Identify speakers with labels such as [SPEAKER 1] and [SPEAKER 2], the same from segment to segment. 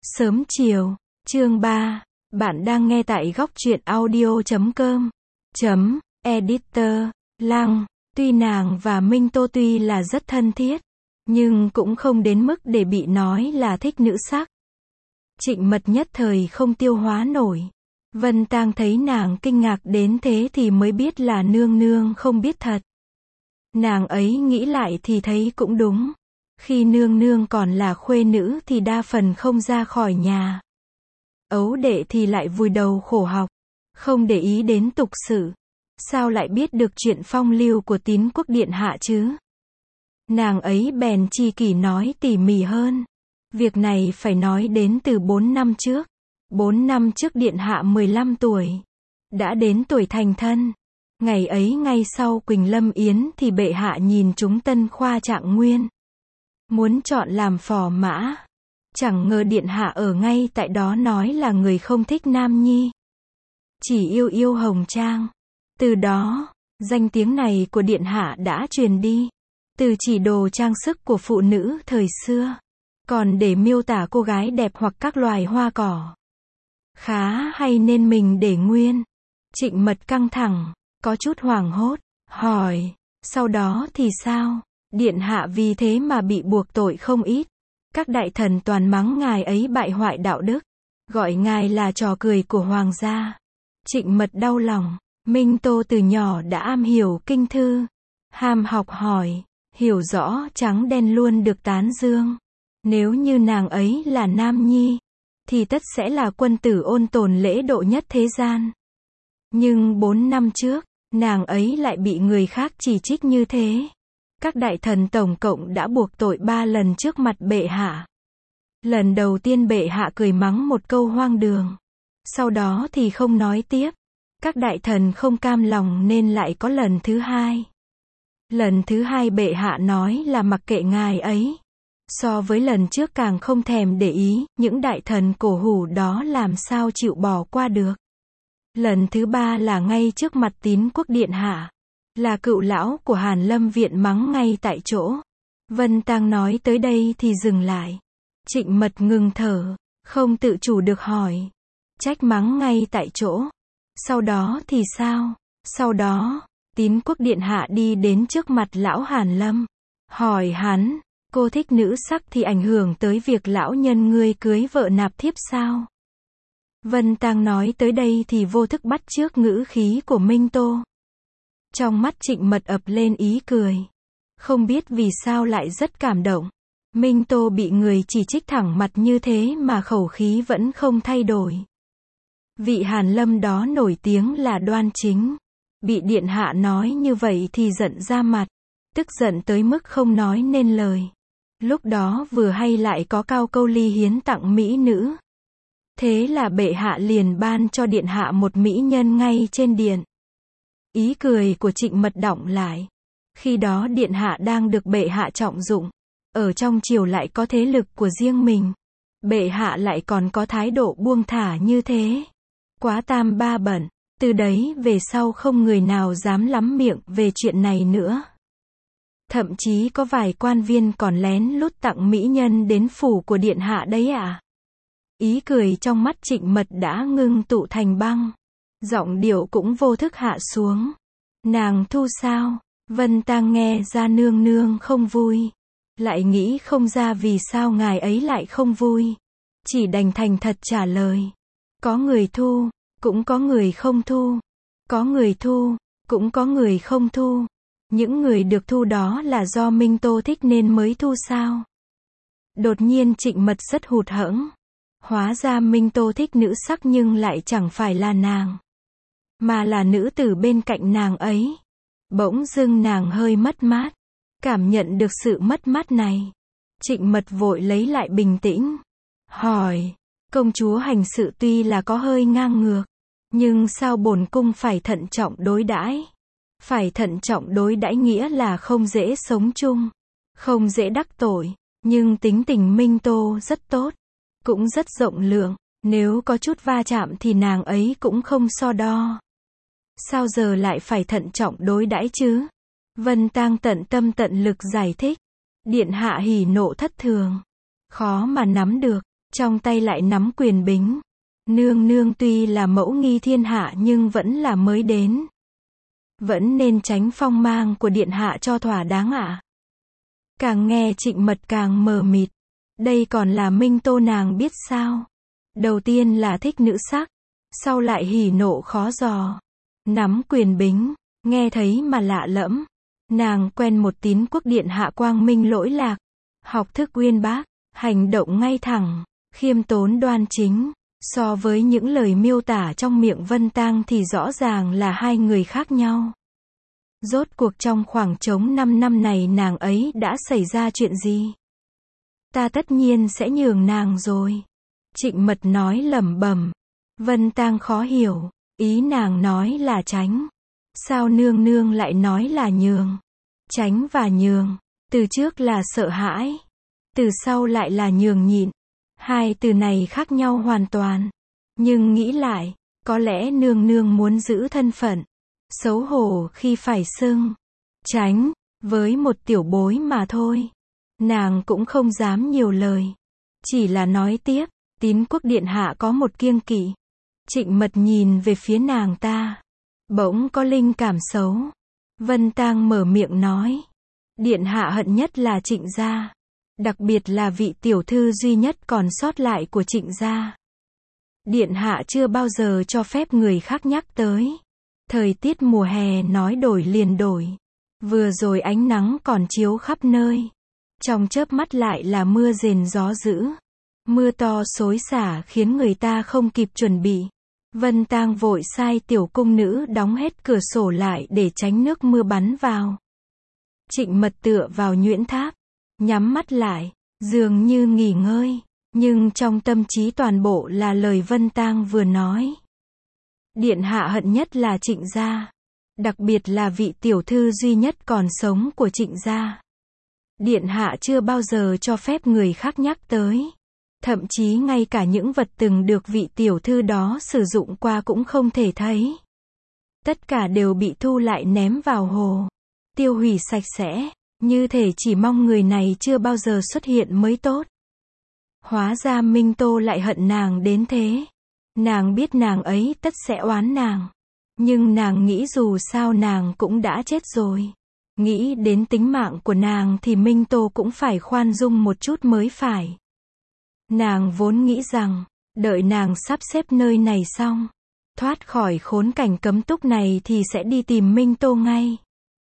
[SPEAKER 1] Sớm chiều, chương 3, bạn đang nghe tại góc truyện audio.com. Editor, Lăng, tuy nàng và Minh Tô tuy là rất thân thiết, nhưng cũng không đến mức để bị nói là thích nữ sắc. Trịnh Mật nhất thời không tiêu hóa nổi. Vân Tang thấy nàng kinh ngạc đến thế thì mới biết là nương nương không biết thật. Nàng ấy nghĩ lại thì thấy cũng đúng. Khi nương nương còn là khuê nữ thì đa phần không ra khỏi nhà. Ấu đệ thì lại vùi đầu khổ học, không để ý đến tục sự. Sao lại biết được chuyện phong lưu của Tín Quốc Điện Hạ chứ? Nàng ấy bèn chi kỷ nói tỉ mỉ hơn. Việc này phải nói đến từ 4 năm trước. 4 năm trước Điện Hạ 15 tuổi. Đã đến tuổi thành thân. Ngày ấy ngay sau Quỳnh Lâm Yến thì bệ hạ nhìn chúng Tân Khoa Trạng Nguyên. Muốn chọn làm phò mã. Chẳng ngờ Điện Hạ ở ngay tại đó nói là người không thích nam nhi. Chỉ yêu yêu hồng trang. Từ đó, danh tiếng này của Điện Hạ đã truyền đi. Từ chỉ đồ trang sức của phụ nữ thời xưa. Còn để miêu tả cô gái đẹp hoặc các loài hoa cỏ. Khá hay nên mình để nguyên. Trịnh Mật căng thẳng, có chút hoảng hốt, hỏi, sau đó thì sao? Điện Hạ vì thế mà bị buộc tội không ít. Các đại thần toàn mắng ngài ấy bại hoại đạo đức, gọi ngài là trò cười của hoàng gia. Trịnh Mật đau lòng. Minh Tô từ nhỏ đã am hiểu kinh thư, ham học hỏi, hiểu rõ trắng đen luôn được tán dương. Nếu như nàng ấy là nam nhi, thì tất sẽ là quân tử ôn tồn lễ độ nhất thế gian. Nhưng 4 năm trước, nàng ấy lại bị người khác chỉ trích như thế. Các đại thần tổng cộng đã buộc tội 3 lần trước mặt bệ hạ. Lần đầu tiên bệ hạ cười mắng một câu hoang đường. Sau đó thì không nói tiếp. Các đại thần không cam lòng nên lại có lần thứ hai. Lần thứ hai bệ hạ nói là mặc kệ ngài ấy. So với lần trước càng không thèm để ý, những đại thần cổ hủ đó làm sao chịu bỏ qua được. Lần thứ ba là ngay trước mặt Tín Quốc Điện Hạ. Là cựu lão của Hàn Lâm Viện mắng ngay tại chỗ. Vân Tang nói tới đây thì dừng lại. Trịnh Mật ngừng thở, không tự chủ được hỏi. Trách mắng ngay tại chỗ. Sau đó thì sao? Sau đó, Tín Quốc Điện Hạ đi đến trước mặt lão Hàn Lâm. Hỏi hắn, cô thích nữ sắc thì ảnh hưởng tới việc lão nhân ngươi cưới vợ nạp thiếp sao? Vân Tang nói tới đây thì vô thức bắt chước ngữ khí của Minh Tô. Trong mắt Trịnh Mật ập lên ý cười. Không biết vì sao lại rất cảm động. Minh Tô bị người chỉ trích thẳng mặt như thế mà khẩu khí vẫn không thay đổi. Vị Hàn Lâm đó nổi tiếng là đoan chính. Bị Điện Hạ nói như vậy thì giận ra mặt. Tức giận tới mức không nói nên lời. Lúc đó vừa hay lại có cao câu ly hiến tặng mỹ nữ. Thế là bệ hạ liền ban cho Điện Hạ một mỹ nhân ngay trên điện. Ý cười của Trịnh Mật đọng lại. Khi đó Điện Hạ đang được bệ hạ trọng dụng. Ở trong triều lại có thế lực của riêng mình. Bệ hạ lại còn có thái độ buông thả như thế. Quá tam ba bận. Từ đấy về sau không người nào dám lắm miệng về chuyện này nữa. Thậm chí có vài quan viên còn lén lút tặng mỹ nhân đến phủ của Điện Hạ đấy à. Ý cười trong mắt Trịnh Mật đã ngưng tụ thành băng. Giọng điệu cũng vô thức hạ xuống. Nàng thu sao? Vân Tang nghe ra nương nương không vui. Lại nghĩ không ra vì sao ngài ấy lại không vui. Chỉ đành thành thật trả lời. Có người thu, cũng có người không thu. Có người thu, cũng có người không thu. Những người được thu đó là do Minh Tô thích nên mới thu sao? Đột nhiên Trịnh Mật rất hụt hẫng. Hóa ra Minh Tô thích nữ sắc nhưng lại chẳng phải là nàng. Mà là nữ tử bên cạnh nàng ấy. Bỗng dưng nàng hơi mất mát. Cảm nhận được sự mất mát này. Trịnh Mật vội lấy lại bình tĩnh. Hỏi, công chúa hành sự tuy là có hơi ngang ngược. Nhưng sao bổn cung phải thận trọng đối đãi? Phải thận trọng đối đãi nghĩa là không dễ sống chung. Không dễ đắc tội. Nhưng tính tình Minh Tô rất tốt. Cũng rất rộng lượng. Nếu có chút va chạm thì nàng ấy cũng không so đo. Sao giờ lại phải thận trọng đối đãi chứ? Vân Tang tận tâm tận lực giải thích. Điện Hạ hỉ nộ thất thường. Khó mà nắm được. trong tay lại nắm quyền bính. Nương nương tuy là mẫu nghi thiên hạ nhưng vẫn là mới đến. Vẫn nên tránh phong mang của điện hạ cho thỏa đáng ạ. Càng nghe Trịnh Mật càng mờ mịt. Đây còn là Minh Tô nàng biết sao? Đầu tiên là thích nữ sắc, sau lại hỉ nộ khó dò. Nắm quyền bính, nghe thấy mà lạ lẫm. Nàng quen một Tín Quốc điện hạ quang minh lỗi lạc, học thức uyên bác, hành động ngay thẳng, khiêm tốn đoan chính. So với những lời miêu tả trong miệng Vân Tang thì rõ ràng là hai người khác nhau. Rốt cuộc trong khoảng trống 5 năm này nàng ấy đã xảy ra chuyện gì? Ta tất nhiên sẽ nhường nàng rồi. Trịnh Mật nói lẩm bẩm. Vân Tang khó hiểu, ý nàng nói là tránh. Sao nương nương lại nói là nhường? Tránh và nhường, từ trước là sợ hãi, từ sau lại là nhường nhịn. Hai từ này khác nhau hoàn toàn. Nhưng nghĩ lại, có lẽ nương nương muốn giữ thân phận, xấu hổ khi phải xưng tránh với một tiểu bối mà thôi. Nàng cũng không dám nhiều lời, chỉ là nói tiếp, Tín Quốc điện hạ có một kiêng kỵ. Trịnh Mật nhìn về phía nàng ta, bỗng có linh cảm xấu. Vân Tang mở miệng nói, điện hạ hận nhất là Trịnh gia, đặc biệt là vị tiểu thư duy nhất còn sót lại của Trịnh gia. Điện hạ chưa bao giờ cho phép người khác nhắc tới. Thời tiết mùa hè nói đổi liền đổi. Vừa rồi ánh nắng còn chiếu khắp nơi, trong chớp mắt lại là mưa rền gió dữ. Mưa to xối xả khiến người ta không kịp chuẩn bị. Vân Tang vội sai tiểu cung nữ đóng hết cửa sổ lại để tránh nước mưa bắn vào. Trịnh Mật tựa vào nhuyễn tháp, nhắm mắt lại, dường như nghỉ ngơi, nhưng trong tâm trí toàn bộ là lời Vân Tang vừa nói. Điện hạ hận nhất là Trịnh gia, đặc biệt là vị tiểu thư duy nhất còn sống của Trịnh gia. Điện hạ chưa bao giờ cho phép người khác nhắc tới. Thậm chí ngay cả những vật từng được vị tiểu thư đó sử dụng qua cũng không thể thấy. Tất cả đều bị thu lại ném vào hồ, tiêu hủy sạch sẽ, như thể chỉ mong người này chưa bao giờ xuất hiện mới tốt. Hóa ra Minh Tô lại hận nàng đến thế. Nàng biết nàng ấy tất sẽ oán nàng. Nhưng nàng nghĩ dù sao nàng cũng đã chết rồi. Nghĩ đến tính mạng của nàng thì Minh Tô cũng phải khoan dung một chút mới phải. Nàng vốn nghĩ rằng, đợi nàng sắp xếp nơi này xong, thoát khỏi khốn cảnh cấm túc này thì sẽ đi tìm Minh Tô ngay.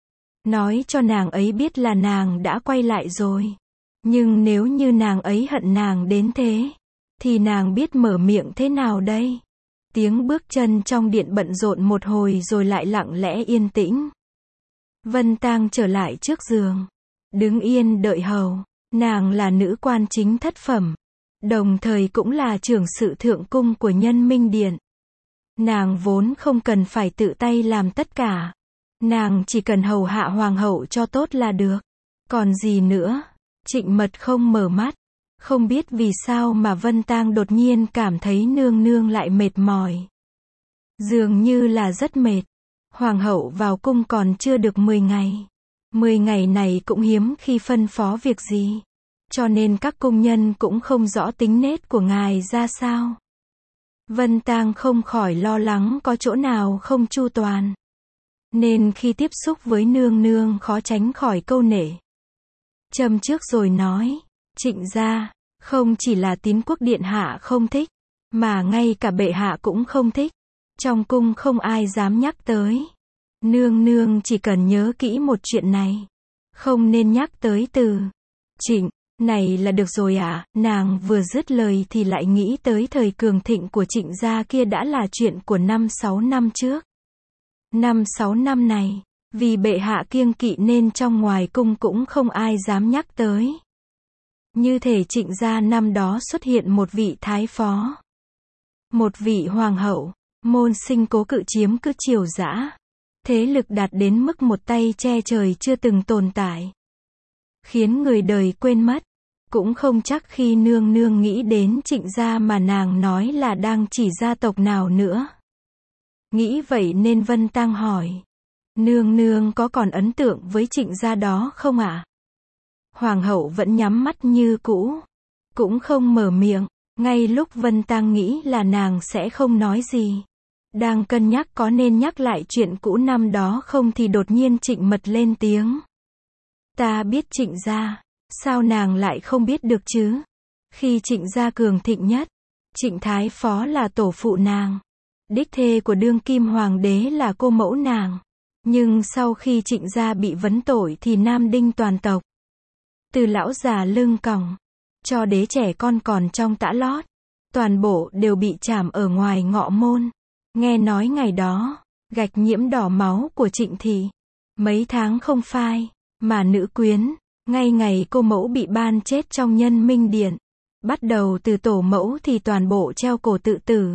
[SPEAKER 1] Nói cho nàng ấy biết là nàng đã quay lại rồi. Nhưng nếu như nàng ấy hận nàng đến thế, thì nàng biết mở miệng thế nào đây? Tiếng bước chân trong điện bận rộn một hồi rồi lại lặng lẽ yên tĩnh. Vân Tang trở lại trước giường, đứng yên đợi hầu. Nàng là nữ quan chính thất phẩm, đồng thời cũng là trưởng sự thượng cung của Nhân Minh Điện. Nàng vốn không cần phải tự tay làm tất cả. Nàng chỉ cần hầu hạ hoàng hậu cho tốt là được. Còn gì nữa? Trịnh Mật không mở mắt. Không biết vì sao mà Vân Tang đột nhiên cảm thấy nương nương lại mệt mỏi. Dường như là rất mệt. Hoàng hậu vào cung còn chưa được 10 ngày. 10 ngày này cũng hiếm khi phân phó việc gì. Cho nên các cung nhân cũng không rõ tính nết của ngài ra sao. Vân Tang không khỏi lo lắng có chỗ nào không chu toàn. Nên khi tiếp xúc với nương nương khó tránh khỏi câu nể. Châm trước rồi nói, Trịnh gia, không chỉ là Tín Quốc điện hạ không thích, mà ngay cả bệ hạ cũng không thích. Trong cung không ai dám nhắc tới. Nương nương chỉ cần nhớ kỹ một chuyện này. Không nên nhắc tới từ Trịnh này là được rồi ạ. Nàng vừa dứt lời thì lại nghĩ tới thời cường thịnh của Trịnh gia kia đã là chuyện của 5-6 năm trước. 5-6 năm này, vì bệ hạ kiêng kỵ nên trong ngoài cung cũng không ai dám nhắc tới. Như thể Trịnh gia năm đó xuất hiện một vị thái phó, một vị hoàng hậu, môn sinh cố cự chiếm cứ triều dã. Thế lực đạt đến mức một tay che trời chưa từng tồn tại. Khiến người đời quên mất. Cũng không chắc khi nương nương nghĩ đến Trịnh gia mà nàng nói là đang chỉ gia tộc nào nữa. Nghĩ vậy nên Vân Tang hỏi. Nương nương có còn ấn tượng với Trịnh gia đó không ạ? Hoàng hậu vẫn nhắm mắt như cũ. Cũng không mở miệng. Ngay lúc Vân Tang nghĩ là nàng sẽ không nói gì, đang cân nhắc có nên nhắc lại chuyện cũ năm đó không thì đột nhiên Trịnh Mật lên tiếng. Ta biết Trịnh gia, sao nàng lại không biết được chứ? Khi Trịnh gia cường thịnh nhất, Trịnh Thái Phó là tổ phụ nàng. Đích thê của đương kim hoàng đế là cô mẫu nàng. Nhưng sau khi Trịnh gia bị vấn tội thì nam đinh toàn tộc. Từ lão già lưng còng, cho đế trẻ con còn trong tã lót, toàn bộ đều bị trảm ở ngoài ngọ môn. Nghe nói ngày đó, gạch nhiễm đỏ máu của Trịnh thị. Mấy tháng không phai, mà nữ quyến, ngay ngày cô mẫu bị ban chết trong Nhân Minh Điện. Bắt đầu từ tổ mẫu thì toàn bộ treo cổ tự tử.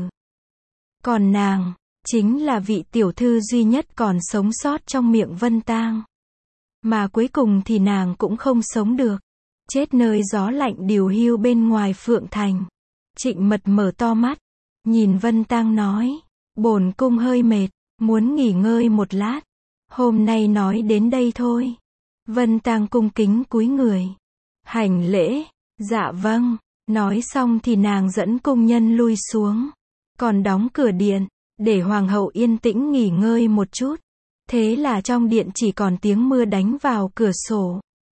[SPEAKER 1] Còn nàng, chính là vị tiểu thư duy nhất còn sống sót trong miệng Vân Tang. Mà cuối cùng thì nàng cũng không sống được. Chết nơi gió lạnh điều hiu bên ngoài Phượng Thành. Trịnh Mật mở to mắt, nhìn Vân Tang nói, bổn cung hơi mệt, muốn nghỉ ngơi một lát. Hôm nay nói đến đây thôi. Vân Tang cung kính cúi người, hành lễ, dạ vâng. Nói xong thì nàng dẫn cung nhân lui xuống, còn đóng cửa điện, để hoàng hậu yên tĩnh nghỉ ngơi một chút. Thế là trong điện chỉ còn tiếng mưa đánh vào cửa sổ.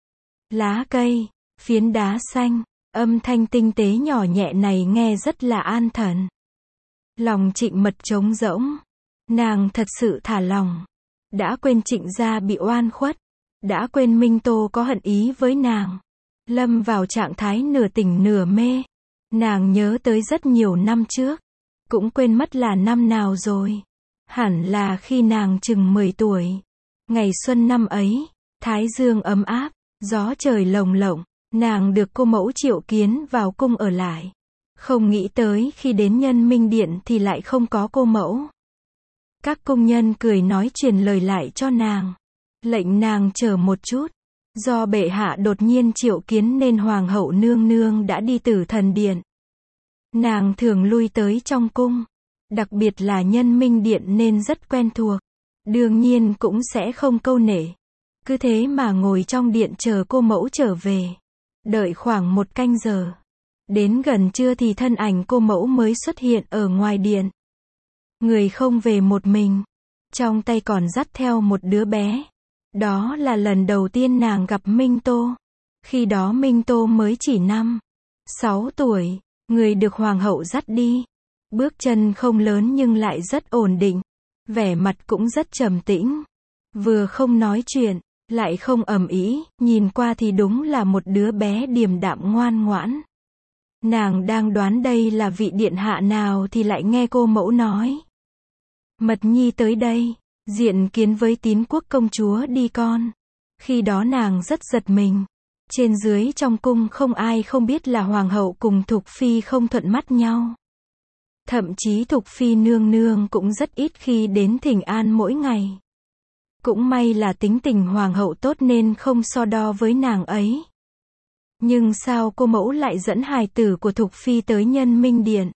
[SPEAKER 1] Lá cây, phiến đá xanh, âm thanh tinh tế nhỏ nhẹ này nghe rất là an thần. Lòng Trịnh Mật trống rỗng, nàng thật sự thả lòng. Đã quên Trịnh gia bị oan khuất, đã quên Minh Tô có hận ý với nàng. Lâm vào trạng thái nửa tỉnh nửa mê. Nàng nhớ tới rất nhiều năm trước, cũng quên mất là năm nào rồi. Hẳn là khi nàng chừng 10 tuổi. Ngày xuân năm ấy, thái dương ấm áp, gió trời lồng lộng, nàng được cô mẫu triệu kiến vào cung ở lại. Không nghĩ tới khi đến Nhân Minh Điện thì lại không có cô mẫu. Các cung nhân cười nói truyền lời lại cho nàng, lệnh nàng chờ một chút. Do bệ hạ đột nhiên triệu kiến nên hoàng hậu nương nương đã đi Tử Thần Điện. Nàng thường lui tới trong cung, đặc biệt là Nhân Minh Điện nên rất quen thuộc. Đương nhiên cũng sẽ không câu nệ. Cứ thế mà ngồi trong điện chờ cô mẫu trở về. Đợi khoảng 1 canh giờ. Đến gần trưa thì thân ảnh cô mẫu mới xuất hiện ở ngoài điện. Người không về một mình, trong tay còn dắt theo một đứa bé. Đó là lần đầu tiên nàng gặp Minh Tô. Khi đó Minh Tô mới chỉ 5-6 tuổi, người được hoàng hậu dắt đi. Bước chân không lớn nhưng lại rất ổn định, vẻ mặt cũng rất trầm tĩnh. Vừa không nói chuyện, lại không ầm ĩ, nhìn qua thì đúng là một đứa bé điềm đạm ngoan ngoãn. Nàng đang đoán đây là vị điện hạ nào thì lại nghe cô mẫu nói. Mật nhi tới đây, diện kiến với Tín Quốc công chúa đi con. Khi đó nàng rất giật mình. Trên dưới trong cung không ai không biết là hoàng hậu cùng Thục Phi không thuận mắt nhau. Thậm chí Thục Phi nương nương cũng rất ít khi đến thỉnh an mỗi ngày. Cũng may là tính tình hoàng hậu tốt nên không so đo với nàng ấy. Nhưng sao cô mẫu lại dẫn hài tử của Thục Phi tới Nhân Minh Điện?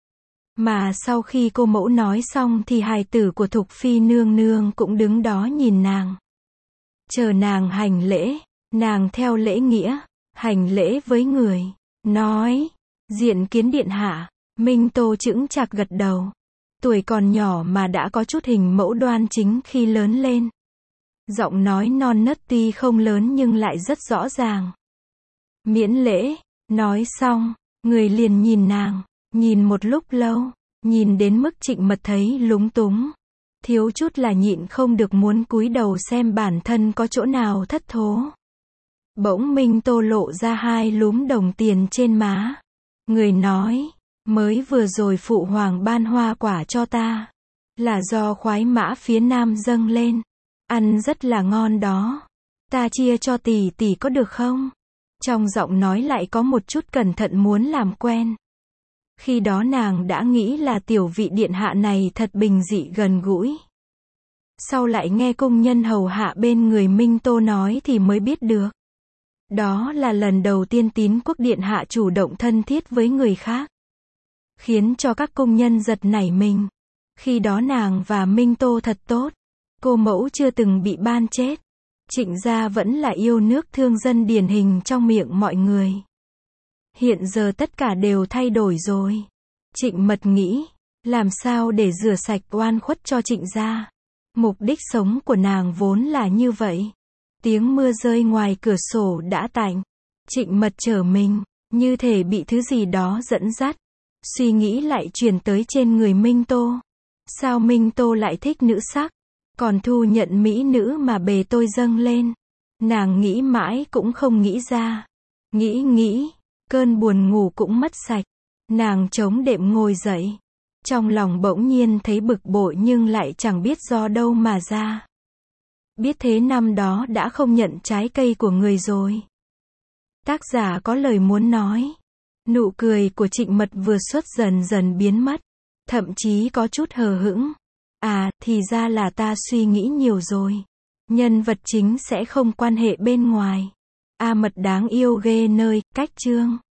[SPEAKER 1] Mà sau khi cô mẫu nói xong thì hài tử của Thục Phi nương nương cũng đứng đó nhìn nàng. Chờ nàng hành lễ, nàng theo lễ nghĩa, hành lễ với người, nói, diện kiến điện hạ. Minh Tô chững chạc gật đầu. Tuổi còn nhỏ mà đã có chút hình mẫu đoan chính khi lớn lên. Giọng nói non nớt tuy không lớn nhưng lại rất rõ ràng. Miễn lễ, nói xong, người liền nhìn nàng, nhìn một lúc lâu, nhìn đến mức Trịnh Mật thấy lúng túng. Thiếu chút là nhịn không được muốn cúi đầu xem bản thân có chỗ nào thất thố. Bỗng Minh Tô lộ ra 2 lúm đồng tiền trên má. Người nói, mới vừa rồi phụ hoàng ban hoa quả cho ta. Là do khoái mã phía nam dâng lên. Ăn rất là ngon đó. Ta chia cho tỷ tỷ có được không? Trong giọng nói lại có một chút cẩn thận muốn làm quen. Khi đó nàng đã nghĩ là tiểu vị điện hạ này thật bình dị gần gũi. Sau lại nghe cung nhân hầu hạ bên người Minh Tô nói thì mới biết được. Đó là lần đầu tiên Tín Quốc điện hạ chủ động thân thiết với người khác. Khiến cho các cung nhân giật nảy mình. Khi đó nàng và Minh Tô thật tốt. Cô mẫu chưa từng bị ban chết. Trịnh gia vẫn là yêu nước thương dân điển hình trong miệng mọi người. Hiện giờ tất cả đều thay đổi rồi. Trịnh Mật nghĩ, làm sao để rửa sạch oan khuất cho Trịnh gia. Mục đích sống của nàng vốn là như vậy. Tiếng mưa rơi ngoài cửa sổ đã tạnh. Trịnh Mật trở mình, như thể bị thứ gì đó dẫn dắt. Suy nghĩ lại chuyển tới trên người Minh Tô. Sao Minh Tô lại thích nữ sắc? Còn thu nhận mỹ nữ mà bề tôi dâng lên. Nàng nghĩ mãi cũng không nghĩ ra. Nghĩ, cơn buồn ngủ cũng mất sạch. Nàng chống đệm ngồi dậy. Trong lòng bỗng nhiên thấy bực bội nhưng lại chẳng biết do đâu mà ra. Biết thế năm đó đã không nhận trái cây của người rồi. Tác giả có lời muốn nói. Nụ cười của Trịnh Mật vừa xuất dần dần biến mất. Thậm chí có chút hờ hững. À, thì ra là ta suy nghĩ nhiều rồi. Nhân vật chính sẽ không quan hệ bên ngoài. A Mật đáng yêu ghê nơi, cách chương.